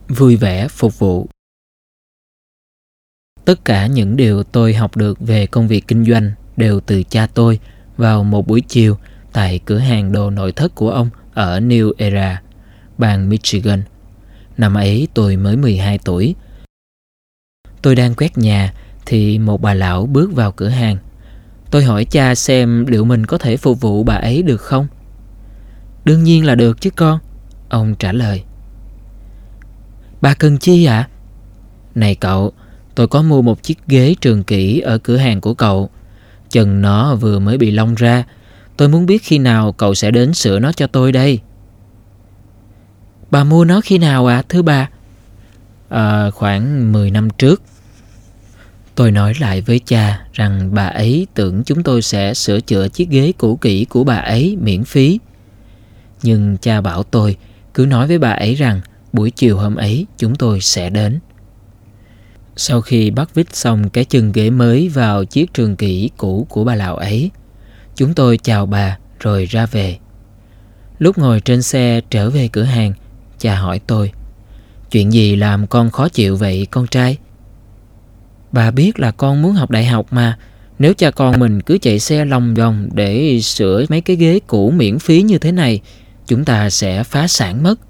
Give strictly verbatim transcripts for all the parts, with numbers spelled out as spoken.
Vui vẻ phục vụ. Tất cả những điều tôi học được về công việc kinh doanh đều từ cha tôi vào một buổi chiều tại cửa hàng đồ nội thất của ông ở New Era, bang Michigan. Năm ấy tôi mới mười hai tuổi. Tôi đang quét nhà thì một bà lão bước vào cửa hàng. Tôi hỏi cha xem liệu mình có thể phục vụ bà ấy được không. Đương nhiên là được chứ con, ông trả lời. Bà cần chi ạ? À? Này cậu, tôi có mua một chiếc ghế trường kỷ ở cửa hàng của cậu. Chân nó vừa mới bị lông ra. Tôi muốn biết khi nào cậu sẽ đến sửa nó cho tôi đây. Bà mua nó khi nào ạ, à, thưa bà? À, khoảng mười năm trước. Tôi nói lại với cha rằng bà ấy tưởng chúng tôi sẽ sửa chữa chiếc ghế cũ kỹ của bà ấy miễn phí. Nhưng cha bảo tôi cứ nói với bà ấy rằng buổi chiều hôm ấy chúng tôi sẽ đến. Sau khi bắt vít xong cái chân ghế mới vào chiếc trường kỷ cũ của bà lão ấy, chúng tôi chào bà rồi ra về. Lúc ngồi trên xe trở về cửa hàng, cha hỏi tôi: chuyện gì làm con khó chịu vậy con trai? Bà biết là con muốn học đại học mà. Nếu cha con mình cứ chạy xe lòng vòng để sửa mấy cái ghế cũ miễn phí như thế này, chúng ta sẽ phá sản mất.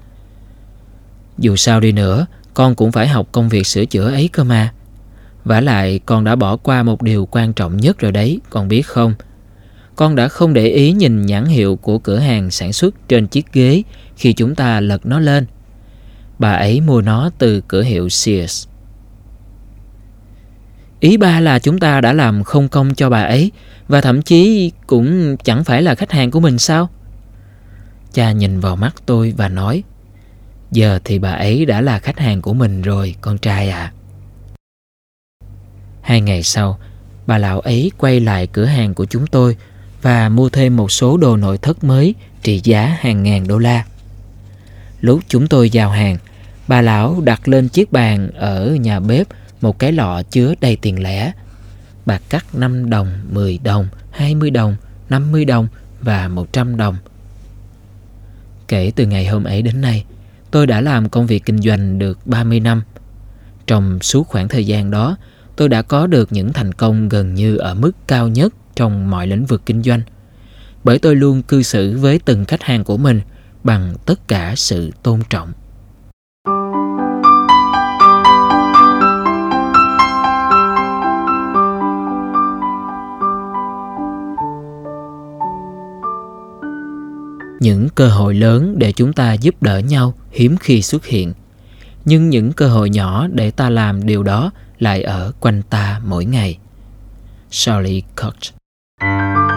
Dù sao đi nữa, con cũng phải học công việc sửa chữa ấy cơ mà. Vả lại con đã bỏ qua một điều quan trọng nhất rồi đấy, con biết không? Con đã không để ý nhìn nhãn hiệu của cửa hàng sản xuất trên chiếc ghế khi chúng ta lật nó lên. Bà ấy mua nó từ cửa hiệu Sears. Ý ba là chúng ta đã làm không công cho bà ấy, và thậm chí cũng chẳng phải là khách hàng của mình sao? Cha nhìn vào mắt tôi và nói: giờ thì bà ấy đã là khách hàng của mình rồi, con trai ạ. À. Hai ngày sau, bà lão ấy quay lại cửa hàng của chúng tôi và mua thêm một số đồ nội thất mới trị giá hàng ngàn đô la. Lúc chúng tôi giao hàng, bà lão đặt lên chiếc bàn ở nhà bếp một cái lọ chứa đầy tiền lẻ. Bà cắt năm đồng, mười đồng, hai mươi đồng, năm mươi đồng và một trăm đồng. Kể từ ngày hôm ấy đến nay, tôi đã làm công việc kinh doanh được ba mươi năm. Trong suốt khoảng thời gian đó, tôi đã có được những thành công gần như ở mức cao nhất trong mọi lĩnh vực kinh doanh. Bởi tôi luôn cư xử với từng khách hàng của mình bằng tất cả sự tôn trọng. Những cơ hội lớn để chúng ta giúp đỡ nhau hiếm khi xuất hiện, nhưng những cơ hội nhỏ để ta làm điều đó lại ở quanh ta mỗi ngày. Charlie Koch.